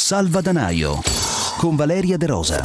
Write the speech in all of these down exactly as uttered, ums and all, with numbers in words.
Salvadanaio con Valeria De Rosa.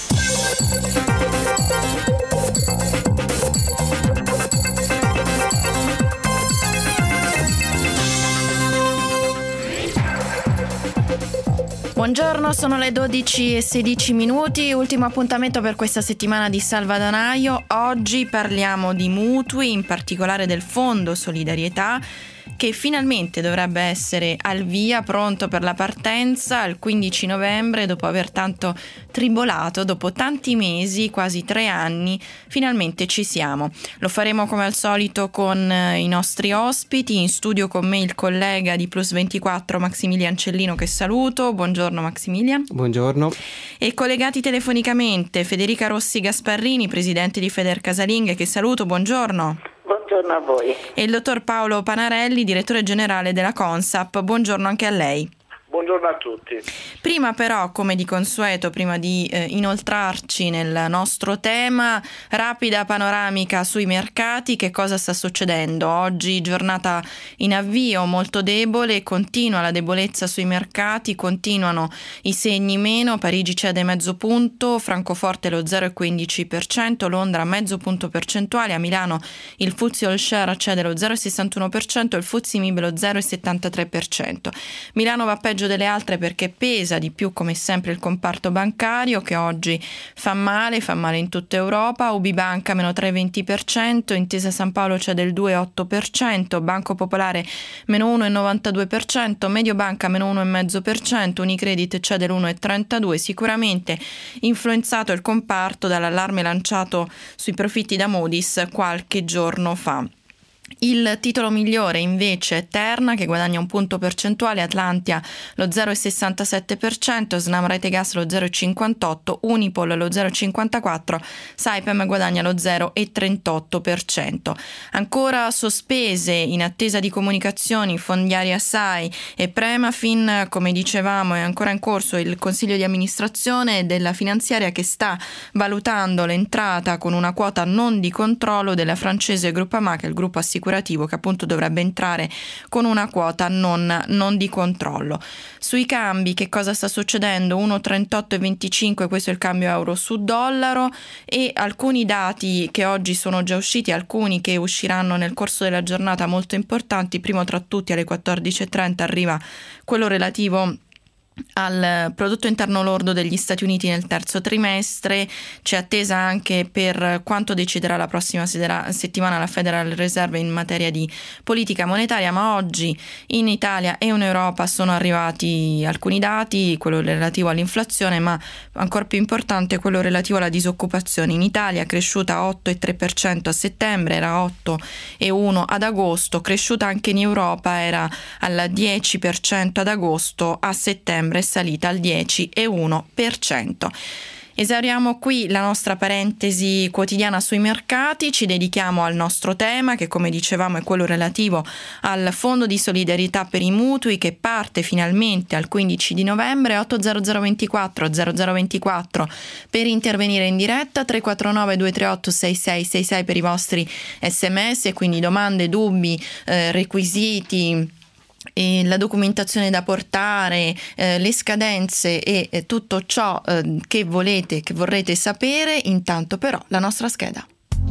Buongiorno, sono le dodici e sedici minuti, ultimo appuntamento per questa settimana di Salvadanaio. Oggi parliamo di mutui, in particolare del Fondo Solidarietà, che finalmente dovrebbe essere al via, pronto per la partenza il quindici novembre, dopo aver tanto tribolato, dopo tanti mesi, quasi tre anni, finalmente ci siamo. Lo faremo come al solito con i nostri ospiti, in studio con me il collega di Plus ventiquattro Maximilian Cellino, che saluto. Buongiorno Maximilian. Buongiorno. E collegati telefonicamente Federica Rossi Gasparrini, presidente di Federcasalinghe, che saluto. Buongiorno. Buongiorno a voi. E il dottor Paolo Panarelli, direttore generale della Consap. Buongiorno anche a lei. Buongiorno a tutti. Prima però, come di consueto, prima di eh, inoltrarci nel nostro tema, rapida panoramica sui mercati. Che cosa sta succedendo? Oggi giornata in avvio molto debole, continua la debolezza sui mercati, continuano i segni meno. Parigi cede mezzo punto, Francoforte lo zero virgola quindici per cento, Londra mezzo punto percentuale, a Milano il F T S E All Share cede lo zero virgola sessantuno per cento, il F T S E M I B lo zero virgola settantatré per cento. Milano va peggio delle altre perché pesa di più, come sempre, il comparto bancario, che oggi fa male, fa male in tutta Europa. Ubibanca meno tre virgola venti per cento, Intesa San Paolo cede il due virgola otto per cento, Banco Popolare meno uno virgola novantadue per cento, Mediobanca meno uno virgola cinque per cento, Unicredit cede l'uno virgola trentadue per cento. Sicuramente influenzato il comparto dall'allarme lanciato sui profitti da Moody's qualche giorno fa. Il titolo migliore invece è Terna, che guadagna un punto percentuale, Atlantia lo zero virgola sessantasette per cento, Snam Rete Gas lo zero virgola cinquantotto per cento, Unipol lo zero virgola cinquantaquattro per cento, Saipem guadagna lo zero virgola trentotto per cento. Ancora sospese in attesa di comunicazioni Fondiaria S A I e Premafin. Come dicevamo, è ancora in corso il consiglio di amministrazione della finanziaria, che sta valutando l'entrata con una quota non di controllo della francese Groupama, che è il gruppo assicurativo assicurativo, che appunto dovrebbe entrare con una quota non, non di controllo. Sui cambi che cosa sta succedendo? uno virgola trentotto e venticinque, questo è il cambio euro su dollaro, e alcuni dati che oggi sono già usciti, alcuni che usciranno nel corso della giornata, molto importanti. Primo tra tutti, alle quattordici e trenta arriva quello relativo al prodotto interno lordo degli Stati Uniti nel terzo trimestre. C'è attesa anche per quanto deciderà la prossima settimana la Federal Reserve in materia di politica monetaria, ma oggi in Italia e in Europa sono arrivati alcuni dati, quello relativo all'inflazione, ma ancora più importante quello relativo alla disoccupazione. In Italia è cresciuta otto virgola tre per cento a settembre, era otto virgola uno per cento ad agosto, cresciuta anche in Europa, era al dieci per cento ad agosto, a settembre è salita al dieci virgola uno per cento. Esauriamo qui la nostra parentesi quotidiana sui mercati, ci dedichiamo al nostro tema, che come dicevamo è quello relativo al Fondo di Solidarietà per i Mutui, che parte finalmente al quindici di novembre. Otto zero zero ventiquattro zero zero ventiquattro per intervenire in diretta, tre quattro nove due tre otto sei sei sei sei per i vostri sms, quindi domande, dubbi, eh, requisiti, e la documentazione da portare, eh, le scadenze e eh, tutto ciò eh, che volete, che vorrete sapere. Intanto però la nostra scheda.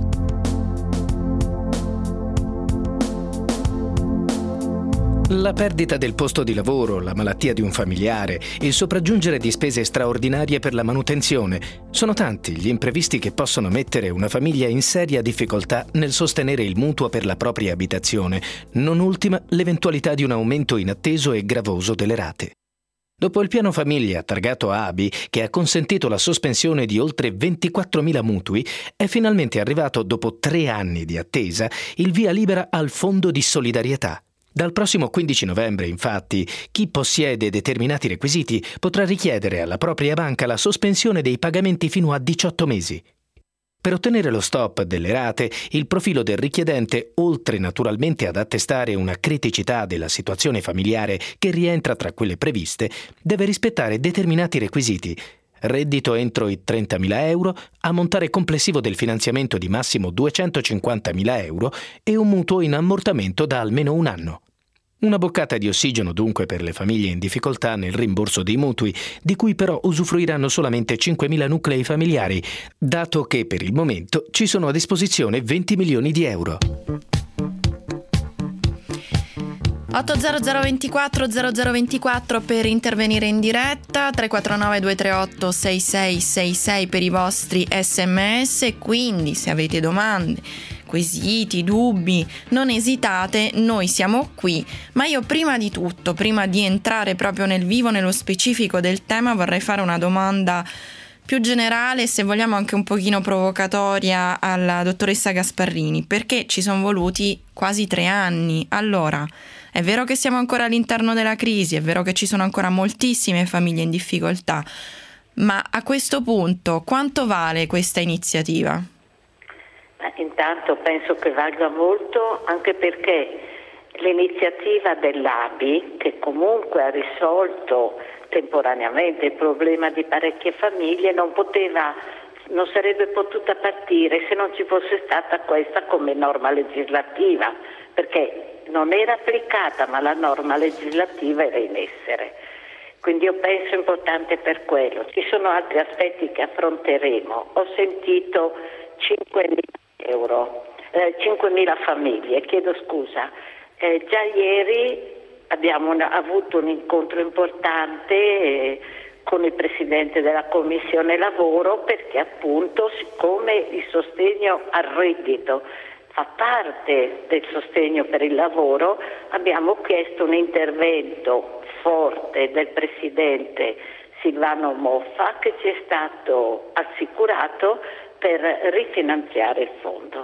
La perdita del posto di lavoro, la malattia di un familiare, il sopraggiungere di spese straordinarie per la manutenzione. Sono tanti gli imprevisti che possono mettere una famiglia in seria difficoltà nel sostenere il mutuo per la propria abitazione, non ultima l'eventualità di un aumento inatteso e gravoso delle rate. Dopo il piano famiglia targato A B I, che ha consentito la sospensione di oltre ventiquattromila mutui, è finalmente arrivato, dopo tre anni di attesa, il via libera al Fondo di Solidarietà. Dal prossimo quindici novembre, infatti, chi possiede determinati requisiti potrà richiedere alla propria banca la sospensione dei pagamenti fino a diciotto mesi. Per ottenere lo stop delle rate, il profilo del richiedente, oltre naturalmente ad attestare una criticità della situazione familiare che rientra tra quelle previste, deve rispettare determinati requisiti: reddito entro i trentamila euro, ammontare complessivo del finanziamento di massimo duecentocinquantamila euro e un mutuo in ammortamento da almeno un anno. Una boccata di ossigeno dunque per le famiglie in difficoltà nel rimborso dei mutui, di cui però usufruiranno solamente cinquemila nuclei familiari, dato che per il momento ci sono a disposizione venti milioni di euro. otto zero zero ventiquattro zero zero ventiquattro per intervenire in diretta, tre quattro nove due tre otto sei sei sei sei per i vostri sms, quindi se avete domande, quesiti, dubbi, non esitate, noi siamo qui. Ma io prima di tutto, prima di entrare proprio nel vivo, nello specifico del tema, vorrei fare una domanda più generale, se vogliamo anche un pochino provocatoria, alla dottoressa Gasparrini, perché ci sono voluti quasi tre anni. Allora, è vero che siamo ancora all'interno della crisi, è vero che ci sono ancora moltissime famiglie in difficoltà, ma a questo punto quanto vale questa iniziativa? Intanto penso che valga molto, anche perché l'iniziativa dell'A B I, che comunque ha risolto temporaneamente il problema di parecchie famiglie, non poteva, non sarebbe potuta partire se non ci fosse stata questa come norma legislativa, perché non era applicata, ma la norma legislativa era in essere. Quindi io penso importante per quello. Ci sono altri aspetti che affronteremo. Ho sentito cinquemila euro, eh, cinquemila famiglie, chiedo scusa. Eh, già ieri abbiamo una, avuto un incontro importante eh, con il Presidente della Commissione Lavoro, perché appunto, siccome il sostegno al reddito fa parte del sostegno per il lavoro, abbiamo chiesto un intervento forte del Presidente Silvano Moffa, che ci è stato assicurato per rifinanziare il fondo.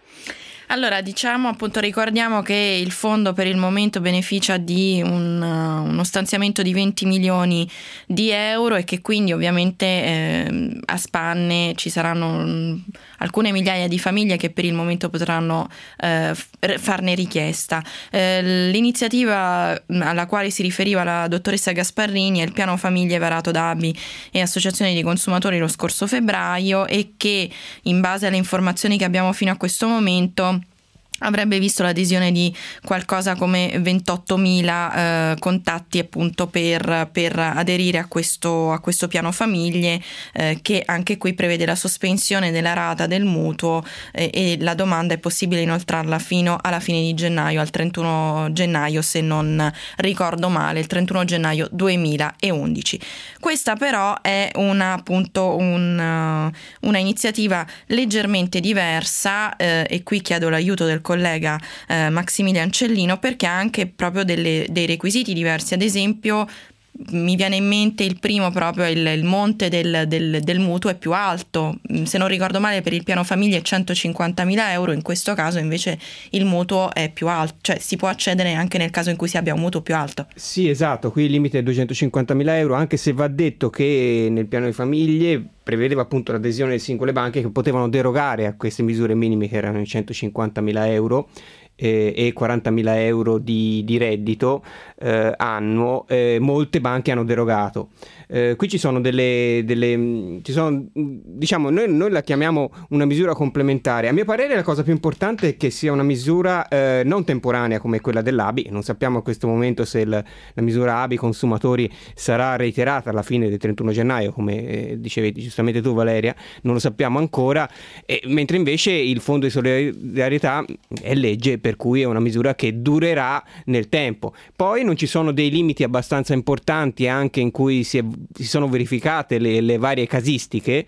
Allora, diciamo, appunto, ricordiamo che il fondo per il momento beneficia di un, uh, uno stanziamento di venti milioni di euro e che quindi ovviamente eh, a spanne ci saranno um, alcune migliaia di famiglie che per il momento potranno eh, farne richiesta. Eh, l'iniziativa alla quale si riferiva la dottoressa Gasparrini è il piano famiglie varato da A B I e associazioni di consumatori lo scorso febbraio, e che, in base alle informazioni che abbiamo fino a questo momento, avrebbe visto l'adesione di qualcosa come ventottomila eh, contatti appunto per, per aderire a questo, a questo piano famiglie, eh, che anche qui prevede la sospensione della rata del mutuo eh, e la domanda è possibile inoltrarla fino alla fine di gennaio, al trentuno gennaio, se non ricordo male, il trentuno gennaio duemilaundici. Questa però è una, appunto un, uh, una iniziativa leggermente diversa eh, e qui chiedo l'aiuto del collega eh, Maximilian Cellino, perché ha anche proprio delle, dei requisiti diversi. Ad esempio, mi viene in mente il primo, proprio il, il monte del, del, del mutuo è più alto, se non ricordo male per il piano famiglie è centocinquantamila euro, in questo caso invece il mutuo è più alto, cioè si può accedere anche nel caso in cui si abbia un mutuo più alto. Sì, esatto, qui il limite è duecentocinquantamila euro, anche se va detto che nel piano di famiglie prevedeva appunto l'adesione delle singole banche che potevano derogare a queste misure minime, che erano i centocinquantamila euro eh, e quarantamila euro di, di reddito eh, annuo. Eh, molte banche hanno derogato. Eh, qui ci sono delle, delle ci sono, diciamo, noi, noi la chiamiamo una misura complementare. A mio parere la cosa più importante è che sia una misura eh, non temporanea come quella dell'A B I. Non sappiamo a questo momento se il, la misura A B I consumatori sarà reiterata alla fine del trentuno gennaio, come eh, dicevi giustamente tu, Valeria, non lo sappiamo ancora, eh, mentre invece il Fondo di solidarietà è legge, per cui è una misura che durerà nel tempo. Poi non ci sono dei limiti abbastanza importanti anche in cui si, è, si sono verificate le, le varie casistiche,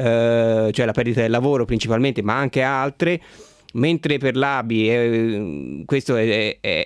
eh, cioè la perdita del lavoro principalmente, ma anche altre, mentre per l'A B I eh, questo è, è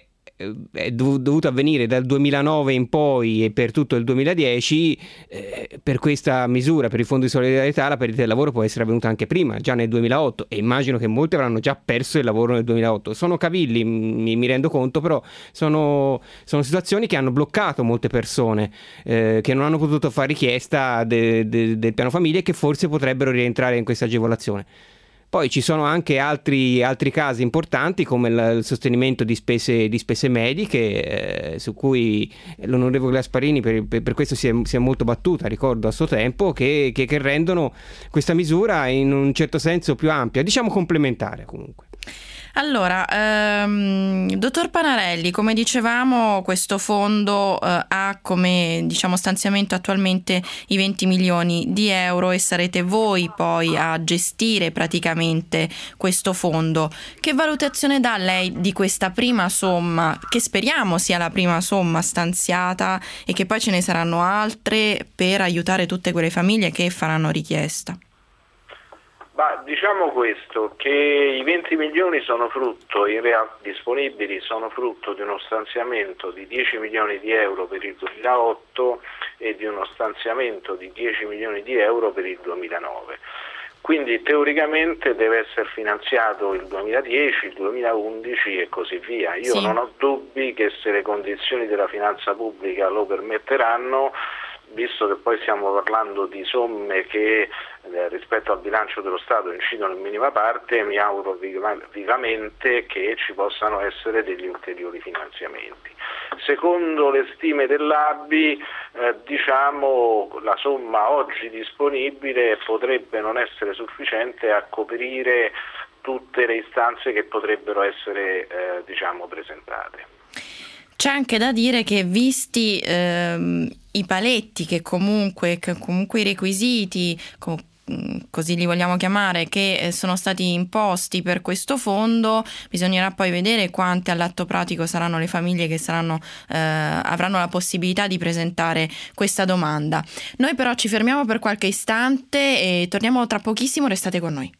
è dovuto avvenire dal duemilanove in poi e per tutto il duemiladieci. Eh, per questa misura, per il Fondo di solidarietà, la perdita del lavoro può essere avvenuta anche prima, già nel duemilaotto, e immagino che molti avranno già perso il lavoro nel duemilaotto. Sono cavilli, mi, mi rendo conto, però sono, sono situazioni che hanno bloccato molte persone eh, che non hanno potuto fare richiesta de, de, del piano famiglie e che forse potrebbero rientrare in questa agevolazione. Poi ci sono anche altri, altri casi importanti, come il, il sostenimento di spese, di spese mediche, eh, su cui l'onorevole Gasparrini per, per, per questo si è, si è molto battuta, ricordo a suo tempo, che, che, che rendono questa misura in un certo senso più ampia, diciamo complementare comunque. Allora, ehm, dottor Panarelli, come dicevamo, questo fondo eh, ha come diciamo stanziamento attualmente i venti milioni di euro e sarete voi poi a gestire praticamente questo fondo. Che valutazione dà lei di questa prima somma, che speriamo sia la prima somma stanziata e che poi ce ne saranno altre per aiutare tutte quelle famiglie che faranno richiesta? Ma diciamo questo, che i venti milioni sono frutto, in real- disponibili sono frutto di uno stanziamento di dieci milioni di euro per il duemilaotto e di uno stanziamento di dieci milioni di euro per il duemilanove. Quindi teoricamente deve essere finanziato il duemiladieci, il duemilaundici e così via. Io sì. non ho dubbi che se le condizioni della finanza pubblica lo permetteranno, visto che poi stiamo parlando di somme che eh, rispetto al bilancio dello Stato incidono in minima parte, mi auguro viva- vivamente che ci possano essere degli ulteriori finanziamenti. Secondo le stime dell'A B I, eh, diciamo, la somma oggi disponibile potrebbe non essere sufficiente a coprire tutte le istanze che potrebbero essere eh, diciamo, presentate. C'è anche da dire che visti ehm, i paletti che comunque, che comunque i requisiti, co- così li vogliamo chiamare, che sono stati imposti per questo fondo, bisognerà poi vedere quante all'atto pratico saranno le famiglie che saranno, eh, avranno la possibilità di presentare questa domanda. Noi però ci fermiamo per qualche istante e torniamo tra pochissimo, restate con noi.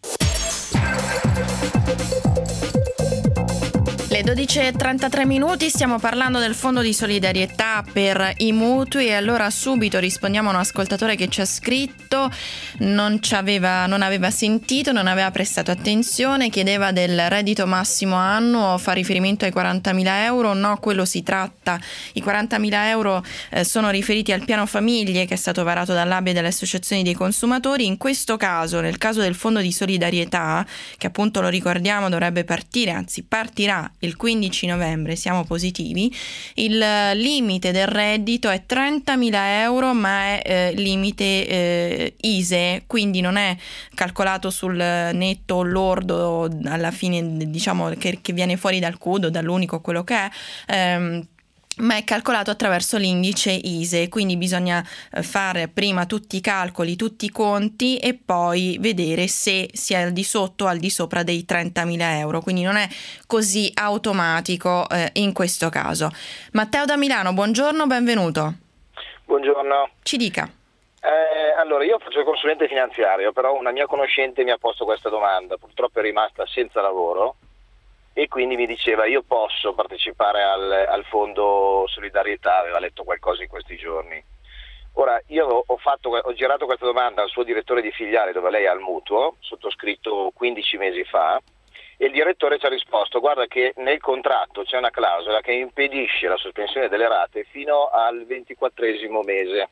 Le dodici e trentatré minuti, stiamo parlando del fondo di solidarietà per i mutui e allora subito rispondiamo a un ascoltatore che ci ha scritto, non ci aveva, non aveva sentito, non aveva prestato attenzione, chiedeva del reddito massimo annuo, fa riferimento ai quarantamila euro, no, quello si tratta, i quarantamila euro eh, sono riferiti al piano famiglie che è stato varato dall'A B I e dalle associazioni dei consumatori. In questo caso, nel caso del fondo di solidarietà, che appunto lo ricordiamo dovrebbe partire, anzi partirà il quindici novembre, siamo positivi, il limite del reddito è trentamila euro, ma è eh, limite eh, I S E E, quindi non è calcolato sul netto lordo alla fine, diciamo, che, che viene fuori dal C U D o dall'unico quello che è, ehm, ma è calcolato attraverso l'indice I S E E, quindi bisogna fare prima tutti i calcoli, tutti i conti e poi vedere se si è al di sotto o al di sopra dei trentamila euro, quindi non è così automatico eh, in questo caso. Matteo da Milano, buongiorno, benvenuto. Buongiorno. Ci dica. Eh, allora, io faccio il consulente finanziario, però una mia conoscente mi ha posto questa domanda, purtroppo è rimasta senza lavoro e quindi mi diceva io posso partecipare al, al fondo solidarietà, aveva letto qualcosa in questi giorni. Ora io ho, fatto, ho girato questa domanda al suo direttore di filiale dove lei ha il mutuo, sottoscritto quindici mesi fa, e il direttore ci ha risposto guarda che nel contratto c'è una clausola che impedisce la sospensione delle rate fino al ventiquattresimo mese.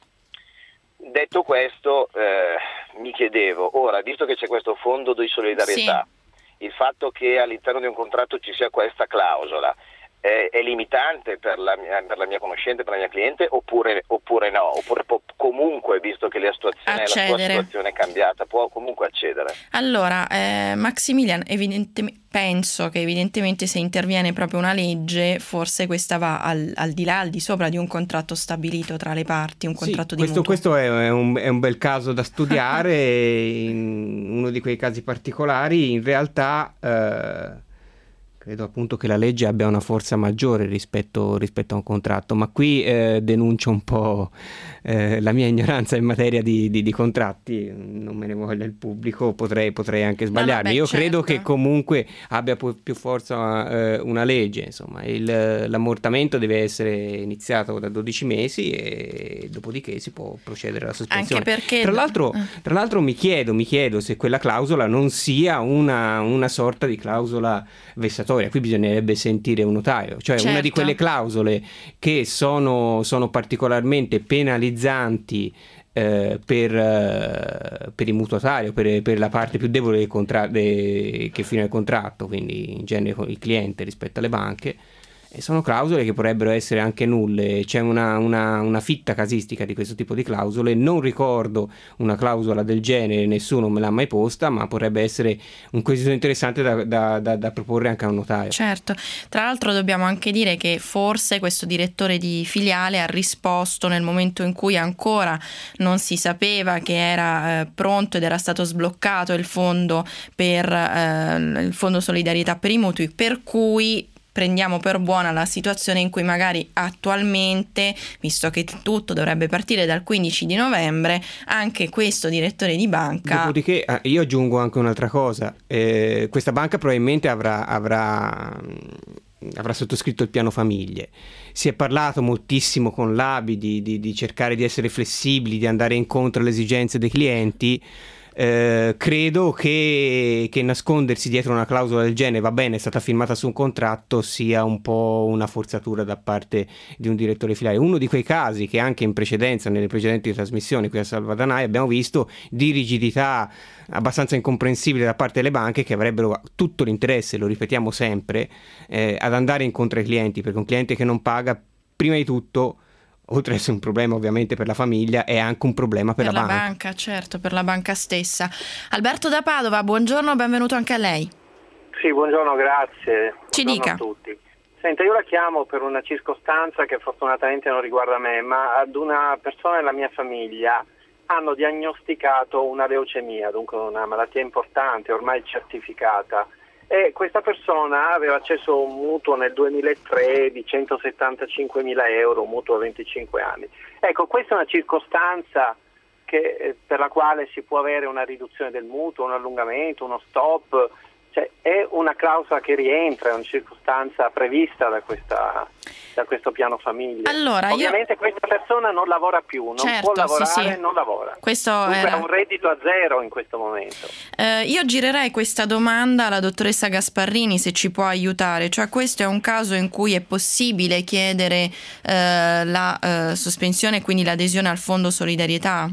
Detto questo eh, mi chiedevo, ora visto che c'è questo fondo di solidarietà, sì, il fatto che all'interno di un contratto ci sia questa clausola è, è limitante per la, mia, per la mia conoscente, per la mia cliente, oppure, oppure no? Oppure può comunque, visto che la situazione, la sua situazione è cambiata, può comunque accedere? Allora, eh, Maximilian, evidentemente, penso che evidentemente se interviene proprio una legge, forse questa va al, al di là, al di sopra di un contratto stabilito tra le parti, un contratto sì, di questo, mutuo. Questo è un, è un bel caso da studiare, in uno di quei casi particolari. In realtà eh, credo appunto che la legge abbia una forza maggiore rispetto, rispetto a un contratto, ma qui eh, denuncio un po' eh, la mia ignoranza in materia di, di, di contratti, non me ne voglia il pubblico, potrei, potrei anche sbagliarmi. No, no, beh, Io certo. credo che comunque abbia pu- più forza eh, una legge, insomma, il, l'ammortamento deve essere iniziato da dodici mesi e dopodiché si può procedere alla sospensione. Anche perché... Tra l'altro, tra l'altro mi chiedo, mi chiedo se quella clausola non sia una, una sorta di clausola vessatoria. Qui bisognerebbe sentire un notaio, cioè certo. una di quelle clausole che sono, sono particolarmente penalizzanti eh, per, eh, per il mutuatario, per, per la parte più debole del contra- de, che fino al contratto, quindi in genere il cliente rispetto alle banche, E sono clausole che potrebbero essere anche nulle, c'è una, una, una fitta casistica di questo tipo di clausole, non ricordo una clausola del genere, nessuno me l'ha mai posta, ma potrebbe essere un quesito interessante da, da, da, da proporre anche a un notaio. Certo, tra l'altro dobbiamo anche dire che forse questo direttore di filiale ha risposto nel momento in cui ancora non si sapeva che era eh, pronto ed era stato sbloccato il fondo per eh, il fondo solidarietà per i mutui, per cui prendiamo per buona la situazione in cui magari attualmente, visto che tutto dovrebbe partire dal quindici di novembre, anche questo direttore di banca... Dopodiché eh, io aggiungo anche un'altra cosa, eh, questa banca probabilmente avrà, avrà, avrà sottoscritto il piano famiglie. Si è parlato moltissimo con l'A B I di, di, di cercare di essere flessibili, di andare incontro alle esigenze dei clienti. Eh, credo che, che nascondersi dietro una clausola del genere, va bene, è stata firmata su un contratto, sia un po' una forzatura da parte di un direttore filiale. Uno di quei casi che anche in precedenza, nelle precedenti trasmissioni qui a Salvadanai, abbiamo visto di rigidità abbastanza incomprensibile da parte delle banche, che avrebbero tutto l'interesse, lo ripetiamo sempre, eh, ad andare incontro ai clienti, perché un cliente che non paga, prima di tutto, oltre ad essere un problema ovviamente per la famiglia, è anche un problema per, per la, la banca. banca, certo, per la banca stessa. Alberto da Padova, buongiorno, benvenuto anche a lei. Sì, buongiorno, grazie. Ci buongiorno dica. a tutti. Senta, io la chiamo per una circostanza che fortunatamente non riguarda me, ma ad una persona della mia famiglia hanno diagnosticato una leucemia, dunque una malattia importante, ormai certificata. E questa persona aveva accesso a un mutuo nel duemilatré di centosettantacinquemila euro, un mutuo a venticinque anni. Ecco, questa è una circostanza che, eh, per la quale si può avere una riduzione del mutuo, un allungamento, uno stop, cioè è una clausola che rientra, è una circostanza prevista da questa da questo piano famiglia. Allora, ovviamente io... questa persona non lavora più, non certo, può lavorare, sì, sì. non lavora. Questo Dunque era... ha un reddito a zero in questo momento. Eh, io girerei questa domanda alla dottoressa Gasparrini, se ci può aiutare. Cioè, questo è un caso in cui è possibile chiedere eh, la eh, sospensione, quindi l'adesione al fondo solidarietà?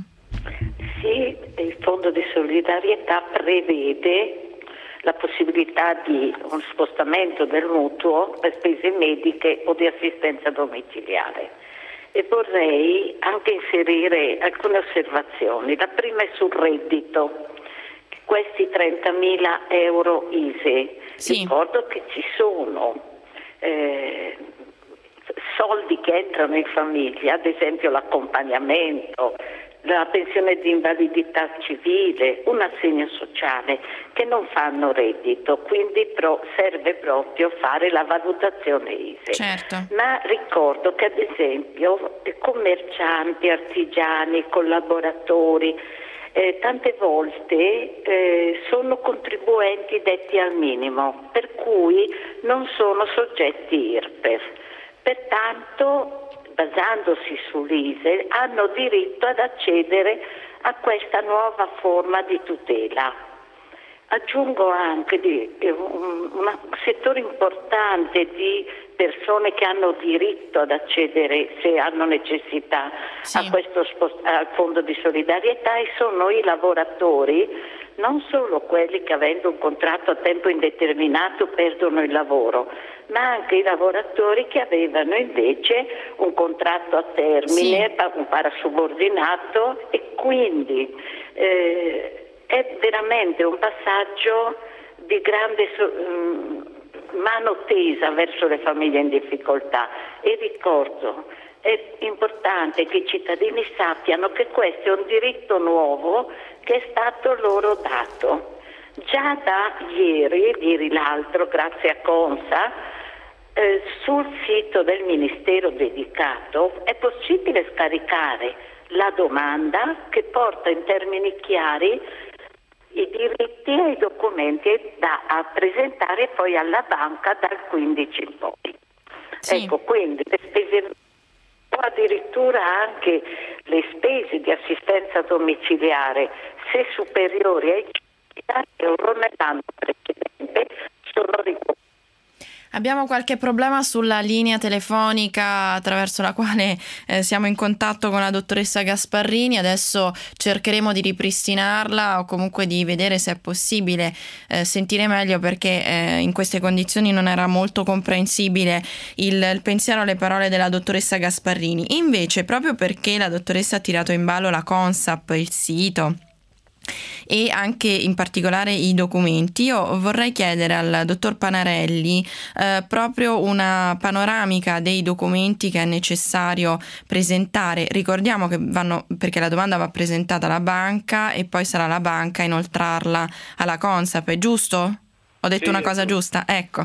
Sì, il fondo di solidarietà prevede la possibilità di un spostamento del mutuo per spese mediche o di assistenza domiciliare. E vorrei anche inserire alcune osservazioni. La prima è sul reddito, questi trentamila euro I S E E. Sì. Ricordo che ci sono eh, soldi che entrano in famiglia, ad esempio l'accompagnamento, la pensione di invalidità civile, un assegno sociale, che non fanno reddito, quindi pro, serve proprio fare la valutazione I S E E. Certo. Ma ricordo che ad esempio commercianti, artigiani, collaboratori, eh, tante volte eh, sono contribuenti detti al minimo, per cui non sono soggetti I R P E F. Pertanto, basandosi sull'I S E E, hanno diritto ad accedere a questa nuova forma di tutela. Aggiungo anche di, un, un settore importante di persone che hanno diritto ad accedere, se hanno necessità, sì. a questo spost- al fondo di solidarietà, e sono i lavoratori, non solo quelli che avendo un contratto a tempo indeterminato perdono il lavoro, ma anche i lavoratori che avevano invece un contratto a termine, sì. un parasubordinato, e quindi eh, è veramente un passaggio di grande so- mano tesa verso le famiglie in difficoltà. E ricordo, è importante che i cittadini sappiano che questo è un diritto nuovo che è stato loro dato. Già da ieri, ieri l'altro, grazie a Consa, eh, sul sito del Ministero dedicato è possibile scaricare la domanda che porta in termini chiari i diritti e i documenti da a presentare poi alla banca dal quindici in poi. Sì. Ecco, quindi le spese, o addirittura anche le spese di assistenza domiciliare, se superiori ai cinquanta euro nell'anno precedente, sono riconosciute. Abbiamo qualche problema sulla linea telefonica attraverso la quale eh, siamo in contatto con la dottoressa Gasparrini. Adesso cercheremo di ripristinarla o comunque di vedere se è possibile eh, sentire meglio, perché eh, in queste condizioni non era molto comprensibile il, il pensiero, le parole della dottoressa Gasparrini. Invece, proprio perché la dottoressa ha tirato in ballo la Consap, il sito e anche in particolare i documenti, io vorrei chiedere al dottor Panarelli eh, proprio una panoramica dei documenti che è necessario presentare. Ricordiamo che vanno, perché la domanda va presentata alla banca e poi sarà la banca a inoltrarla alla Consap, è giusto? Ho detto sì, una cosa giusta? Ecco.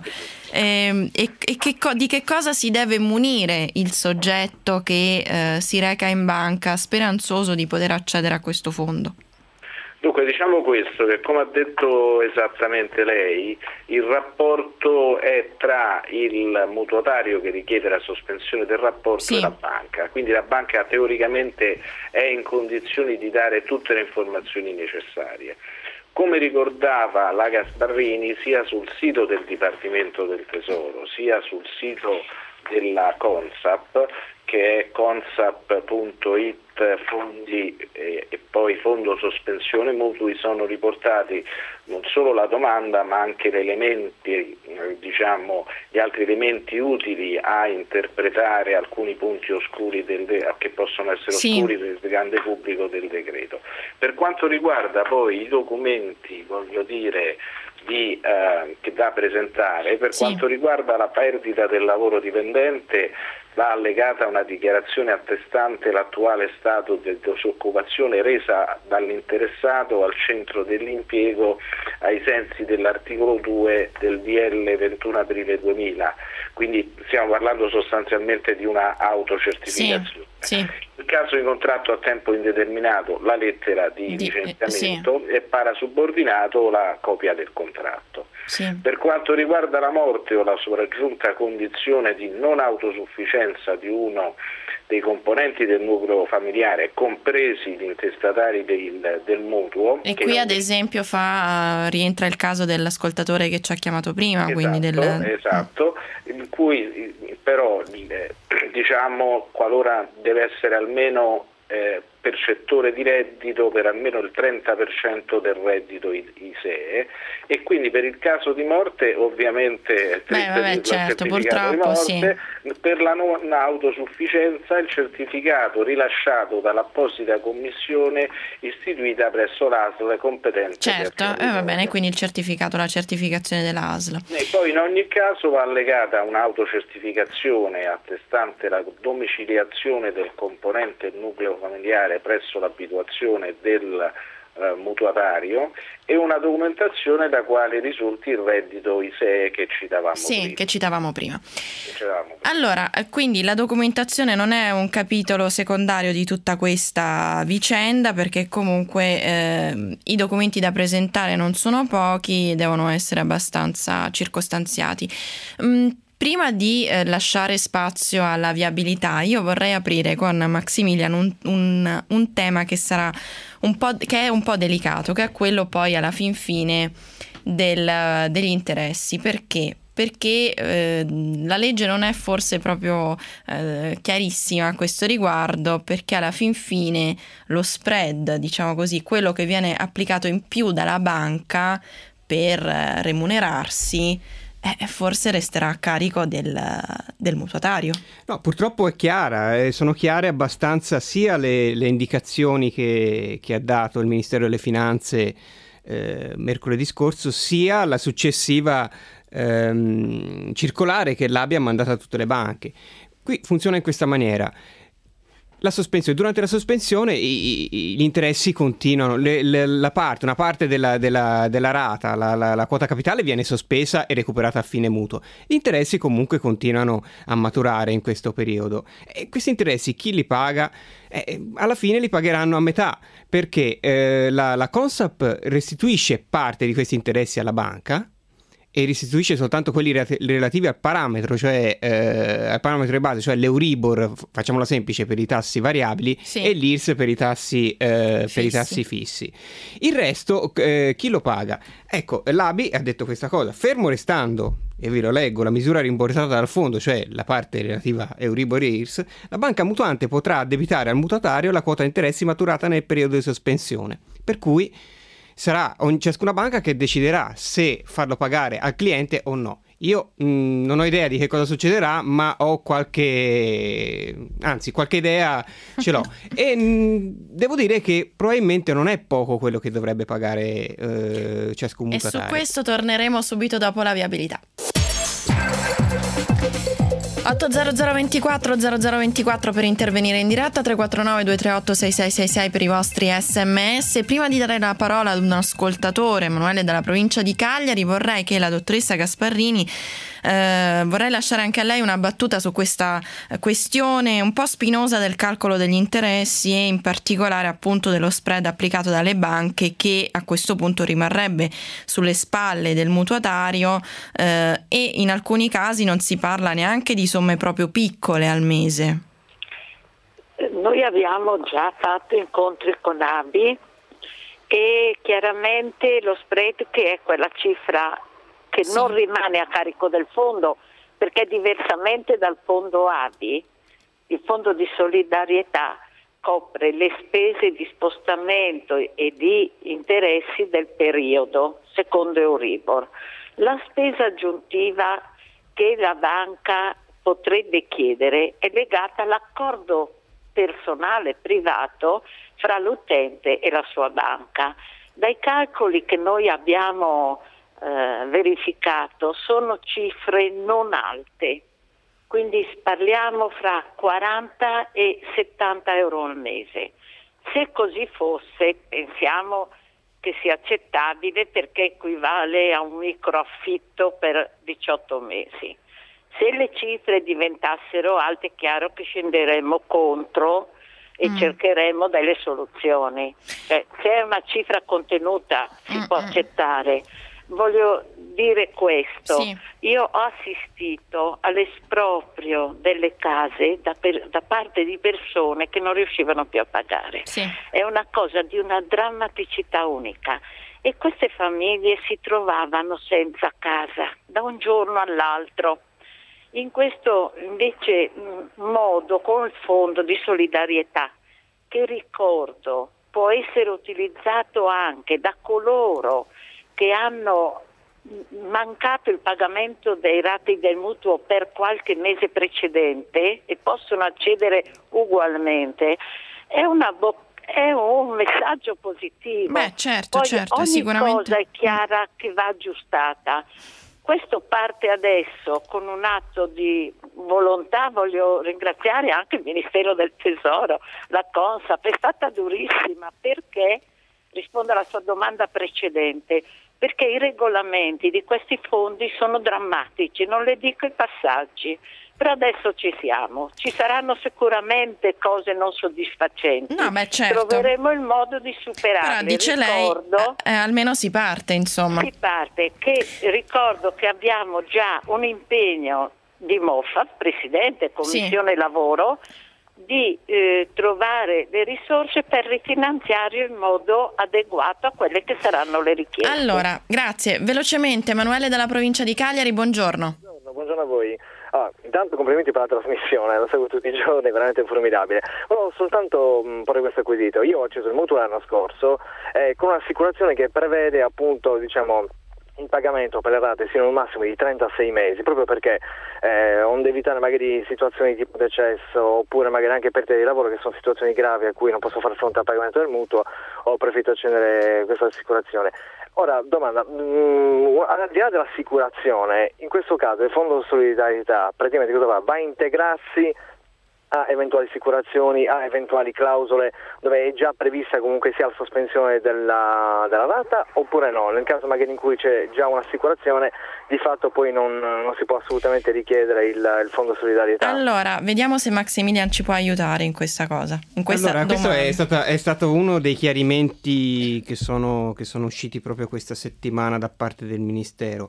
E, e, e che, di che cosa si deve munire il soggetto che eh, si reca in banca speranzoso di poter accedere a questo fondo? Dunque, diciamo questo, che come ha detto esattamente lei, il rapporto è tra il mutuatario che richiede la sospensione del rapporto sì. e la banca, quindi la banca teoricamente è in condizioni di dare tutte le informazioni necessarie. Come ricordava la Gasparrini, sia sul sito del Dipartimento del Tesoro, sia sul sito della Consap, che è consap punto it fondi e, e poi fondo sospensione mutui, sono riportati non solo la domanda ma anche gli elementi, eh, diciamo gli altri elementi utili a interpretare alcuni punti oscuri del de- che possono essere sì. oscuri del grande pubblico del decreto. Per quanto riguarda poi i documenti, voglio dire, di, eh, che da presentare, per sì. quanto riguarda la perdita del lavoro dipendente, va allegata una dichiarazione attestante l'attuale stato di disoccupazione resa dall'interessato al centro dell'impiego ai sensi dell'articolo due del D L ventuno aprile duemila, quindi stiamo parlando sostanzialmente di una autocertificazione. Sì, sì. In caso di contratto a tempo indeterminato, la lettera di, di licenziamento sì. e parasubordinato la copia del contratto. Sì. Per quanto riguarda la morte o la sopraggiunta condizione di non autosufficienza di uno dei componenti del nucleo familiare, compresi gli intestatari del, del mutuo. E qui ad esempio fa, rientra il caso dell'ascoltatore che ci ha chiamato prima. Esatto, quindi del... esatto, in cui però diciamo qualora deve essere almeno eh, percettore di reddito per almeno il trenta per cento del reddito I S E E, e quindi per il caso di morte ovviamente Beh, vabbè, certo, purtroppo di morte, sì. Per la non autosufficienza il certificato rilasciato dall'apposita commissione istituita presso l'A S L competente. Certo, eh, va bene, quindi il certificato, la certificazione dell'A S L. E poi in ogni caso va allegata un'autocertificazione attestante la domiciliazione del componente nucleo familiare presso l'abitazione del eh, mutuatario e una documentazione da quale risulti il reddito I S E E che citavamo sì, prima. che citavamo prima. Che citavamo prima. Allora, quindi la documentazione non è un capitolo secondario di tutta questa vicenda, perché comunque eh, i documenti da presentare non sono pochi e devono essere abbastanza circostanziati. Mm, Prima di eh, lasciare spazio alla viabilità, io vorrei aprire con Maximilian un, un, un tema che sarà un po', che è un po' delicato, che è quello poi alla fin fine del, degli interessi. Perché? Perché eh, la legge non è forse proprio eh, chiarissima a questo riguardo, perché alla fin fine lo spread, diciamo così, quello che viene applicato in più dalla banca per eh, remunerarsi, Eh, forse resterà a carico del, del mutuatario. No, purtroppo è chiara, eh, sono chiare abbastanza sia le, le indicazioni che, che ha dato il Ministero delle Finanze eh, mercoledì scorso, sia la successiva ehm, circolare che l'A B I ha mandato a tutte le banche. Qui funziona in questa maniera. La sospensione, durante la sospensione i, i, gli interessi continuano, le, le, la parte, una parte della, della, della rata, la, la, la quota capitale viene sospesa e recuperata a fine mutuo. Gli interessi comunque continuano a maturare in questo periodo e questi interessi chi li paga? Eh, alla fine li pagheranno a metà, perché eh, la, la Consap restituisce parte di questi interessi alla banca e restituisce soltanto quelli relativi al parametro, cioè eh, al parametro di base, cioè l'Euribor, facciamola semplice, per i tassi variabili, sì, e l'I R S per i tassi eh, per i tassi fissi. Il resto eh, chi lo paga? Ecco, l'A B I ha detto questa cosa: fermo restando, e ve lo leggo, la misura rimborsata dal fondo, cioè la parte relativa a Euribor e I R S, la banca mutuante potrà addebitare al mutuatario la quota interessi maturata nel periodo di sospensione, per cui sarà ogni, ciascuna banca che deciderà se farlo pagare al cliente o no. Io mh, non ho idea di che cosa succederà, ma ho qualche, anzi qualche idea ce l'ho. E mh, devo dire che probabilmente non è poco quello che dovrebbe pagare eh, ciascun mutuatario. E su questo torneremo subito dopo la viabilità. otto zero zero ventiquattro zero zero ventiquattro per intervenire in diretta, tre quattro nove due tre otto sei sei sei sei per i vostri sms. Prima di dare la parola ad un ascoltatore, Emanuele dalla provincia di Cagliari, vorrei che la dottoressa Gasparrini eh, vorrei lasciare anche a lei una battuta su questa questione un po' spinosa del calcolo degli interessi e in particolare appunto dello spread applicato dalle banche, che a questo punto rimarrebbe sulle spalle del mutuatario eh, e in alcuni casi non si parla neanche di somme proprio piccole al mese. Noi abbiamo già fatto incontri con A B I e chiaramente lo spread, che è quella cifra che sì, non rimane a carico del fondo, perché diversamente dal fondo A B I, il fondo di solidarietà copre le spese di spostamento e di interessi del periodo, secondo Euribor. La spesa aggiuntiva che la banca potrebbe chiedere è legata all'accordo personale privato fra l'utente e la sua banca. Dai calcoli che noi abbiamo eh, verificato sono cifre non alte, quindi parliamo fra quaranta e settanta euro al mese. Se così fosse, pensiamo che sia accettabile, perché equivale a un microaffitto per diciotto mesi. Se le cifre diventassero alte, è chiaro che scenderemo contro e mm. cercheremo delle soluzioni. Cioè, se è una cifra contenuta si mm, può accettare. Voglio dire questo, sì. Io ho assistito all'esproprio delle case da, per, da parte di persone che non riuscivano più a pagare. Sì. È una cosa di una drammaticità unica. E queste famiglie si trovavano senza casa da un giorno all'altro. In questo invece modo, con il fondo di solidarietà, che ricordo può essere utilizzato anche da coloro che hanno mancato il pagamento dei ratei del mutuo per qualche mese precedente e possono accedere ugualmente, è una bo- è un messaggio positivo. Beh, certo, Poi certo, ogni sicuramente. cosa è chiara che va aggiustata. Questo parte adesso con un atto di volontà. Voglio ringraziare anche il Ministero del Tesoro, la Consap, è stata durissima perché, rispondo alla sua domanda precedente, perché i regolamenti di questi fondi sono drammatici, non le dico i passaggi, però adesso ci siamo, ci saranno sicuramente cose non soddisfacenti, no, beh, certo. Troveremo il modo di superarle. Però dice ricordo, lei, eh, almeno si parte, insomma. Si parte, che ricordo che abbiamo già un impegno di Moffat, Presidente, Commissione sì. Lavoro, di eh, trovare le risorse per rifinanziare in modo adeguato a quelle che saranno le richieste. Allora, grazie. Velocemente, Emanuele dalla provincia di Cagliari, buongiorno. Buongiorno, buongiorno a voi. Ah, intanto complimenti per la trasmissione, lo seguo tutti i giorni, è veramente formidabile. Volevo soltanto mh, porre questo quesito. Io ho acceso il mutuo l'anno scorso eh, con un'assicurazione che prevede appunto, diciamo, il pagamento per le rate sino a un massimo di trentasei mesi, proprio perché eh, onde evitare magari situazioni tipo decesso oppure magari anche perdita di lavoro, che sono situazioni gravi a cui non posso far fronte al pagamento del mutuo, ho preferito accendere questa assicurazione. Ora, domanda, mh, al di là dell'assicurazione, in questo caso il Fondo di Solidarietà praticamente cosa va? Va a integrarsi a eventuali assicurazioni, a eventuali clausole dove è già prevista comunque sia la sospensione della, della rata, oppure no? Nel caso magari in cui c'è già un'assicurazione, di fatto poi non, non si può assolutamente richiedere il, il fondo solidarietà. Allora, vediamo se Maximilian ci può aiutare in questa cosa. In questa allora, domanda. questo è, stata, è stato uno dei chiarimenti che sono, che sono usciti proprio questa settimana da parte del Ministero.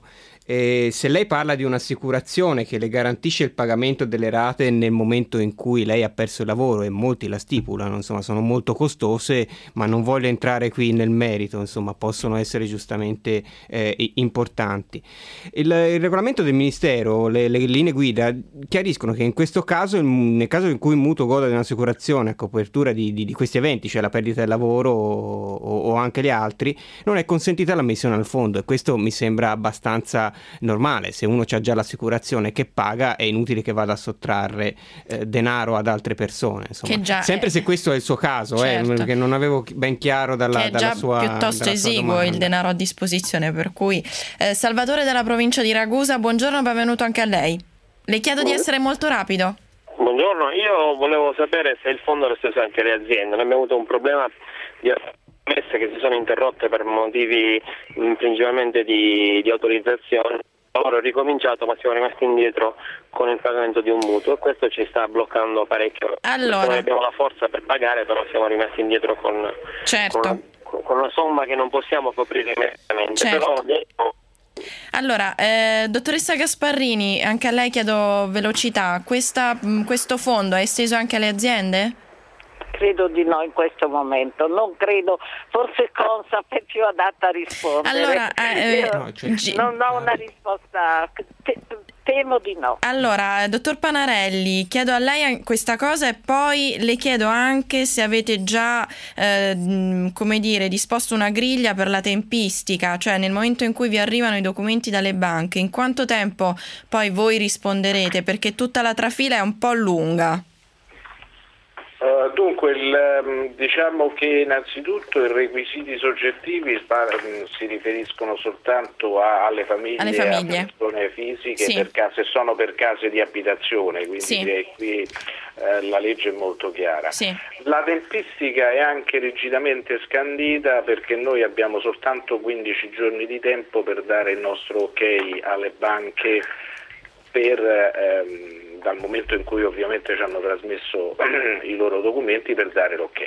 E se lei parla di un'assicurazione che le garantisce il pagamento delle rate nel momento in cui lei ha perso il lavoro, e molti la stipulano, insomma sono molto costose, ma non voglio entrare qui nel merito, insomma possono essere giustamente eh, importanti. Il, il regolamento del Ministero, le, le linee guida chiariscono che in questo caso, nel caso in cui il mutuo goda di un'assicurazione a copertura di, di, di questi eventi, cioè la perdita del lavoro o, o anche gli altri, non è consentita l'ammissione al fondo, e questo mi sembra abbastanza normale. Se uno ha già l'assicurazione che paga, è inutile che vada a sottrarre eh, denaro ad altre persone, insomma. Sempre è... se questo è il suo caso, certo. eh, che non avevo ben chiaro dalla, che è dalla già sua piuttosto dalla esiguo sua il denaro a disposizione, per cui eh, Salvatore dalla provincia di Ragusa, buongiorno, benvenuto anche a lei. Le chiedo di essere molto rapido. Buongiorno, io volevo sapere se il fondo è lo stesso anche alle aziende. Noi abbiamo avuto un problema di promesse che si sono interrotte per motivi principalmente di, di autorizzazione. Il lavoro è ricominciato, ma siamo rimasti indietro con il pagamento di un mutuo, e questo ci sta bloccando parecchio. Allora, noi abbiamo la forza per pagare, però siamo rimasti indietro con, certo. con, una, con una somma che non possiamo coprire immediatamente. Certo. Però, allora, eh, dottoressa Gasparrini, anche a lei chiedo velocità. Questa, questo fondo è esteso anche alle aziende? Credo di no in questo momento, non credo, forse Consap è più adatta a rispondere. Allora, eh, Io no, cioè, non ho una risposta, te, temo di no. Allora, dottor Panarelli, chiedo a lei questa cosa e poi le chiedo anche se avete già, eh, come dire, disposto una griglia per la tempistica, cioè nel momento in cui vi arrivano i documenti dalle banche, in quanto tempo poi voi risponderete, perché tutta la trafila è un po' lunga. Uh, dunque, il, diciamo che innanzitutto i requisiti soggettivi si riferiscono soltanto a, alle famiglie, alle famiglie. a persone fisiche, sì. per case, sono per case di abitazione, quindi sì. qui eh, la legge è molto chiara. Sì. La tempistica è anche rigidamente scandita, perché noi abbiamo soltanto quindici giorni di tempo per dare il nostro ok alle banche per... Ehm, dal momento in cui ovviamente ci hanno trasmesso i loro documenti, per dare l'ok.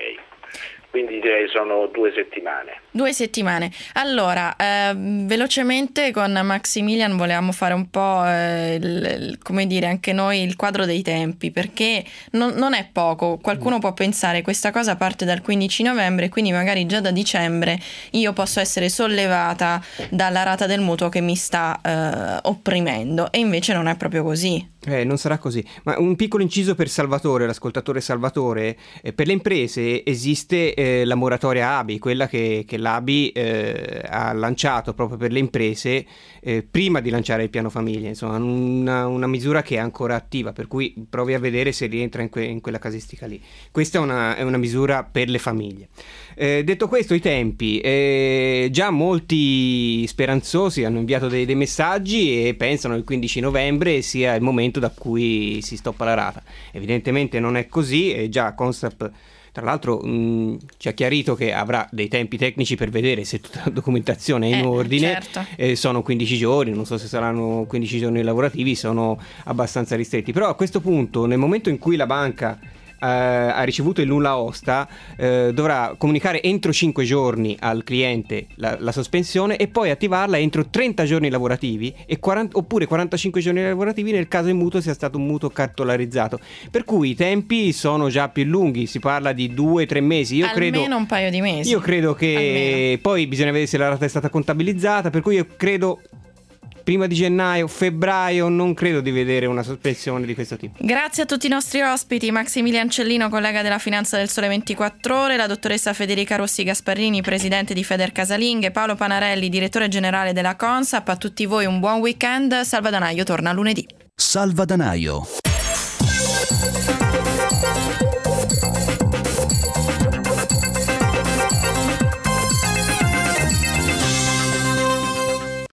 Quindi direi sono due settimane. Due settimane. Allora, eh, velocemente con Maximilian volevamo fare un po', eh, il, il, come dire, anche noi il quadro dei tempi, perché non, non è poco. Qualcuno può pensare questa cosa parte dal quindici novembre, quindi magari già da dicembre io posso essere sollevata dalla rata del mutuo che mi sta eh, opprimendo, e invece non è proprio così. Eh, non sarà così. Ma un piccolo inciso per Salvatore, l'ascoltatore Salvatore. Eh, per le imprese esiste eh, la moratoria A B I, quella che, che l'A B I eh, ha lanciato proprio per le imprese eh, prima di lanciare il piano famiglia. Insomma, una, una misura che è ancora attiva, per cui provi a vedere se rientra in, que- in quella casistica lì. Questa è una, è una misura per le famiglie. Eh, detto questo, i tempi. Eh, già molti speranzosi hanno inviato dei, dei messaggi e pensano che il quindici novembre sia il momento da cui si stoppa la rata. Evidentemente non è così, e già Consap tra l'altro mh, ci ha chiarito che avrà dei tempi tecnici per vedere se tutta la documentazione è in eh, ordine. certo. eh, sono quindici giorni, non so se saranno quindici giorni lavorativi, sono abbastanza ristretti, però a questo punto, nel momento in cui la banca Uh, ha ricevuto il nulla osta, uh, dovrà comunicare entro cinque giorni al cliente la, la sospensione, e poi attivarla entro trenta giorni lavorativi e quaranta, oppure quarantacinque giorni lavorativi nel caso il mutuo sia stato un mutuo cartolarizzato, per cui i tempi sono già più lunghi, si parla di due tre mesi. Io almeno credo, un paio di mesi. Io credo che almeno. Poi bisogna vedere se la rata è stata contabilizzata, per cui io credo prima di gennaio, febbraio, non credo di vedere una sospensione di questo tipo. Grazie a tutti i nostri ospiti: Maximilian Cellino, collega della Finanza del Sole ventiquattro Ore, la dottoressa Federica Rossi Gasparrini, presidente di Federcasalinghe, Paolo Panarelli, direttore generale della Consap. A tutti voi un buon weekend. Salva Danaio torna lunedì. Salva Danaio.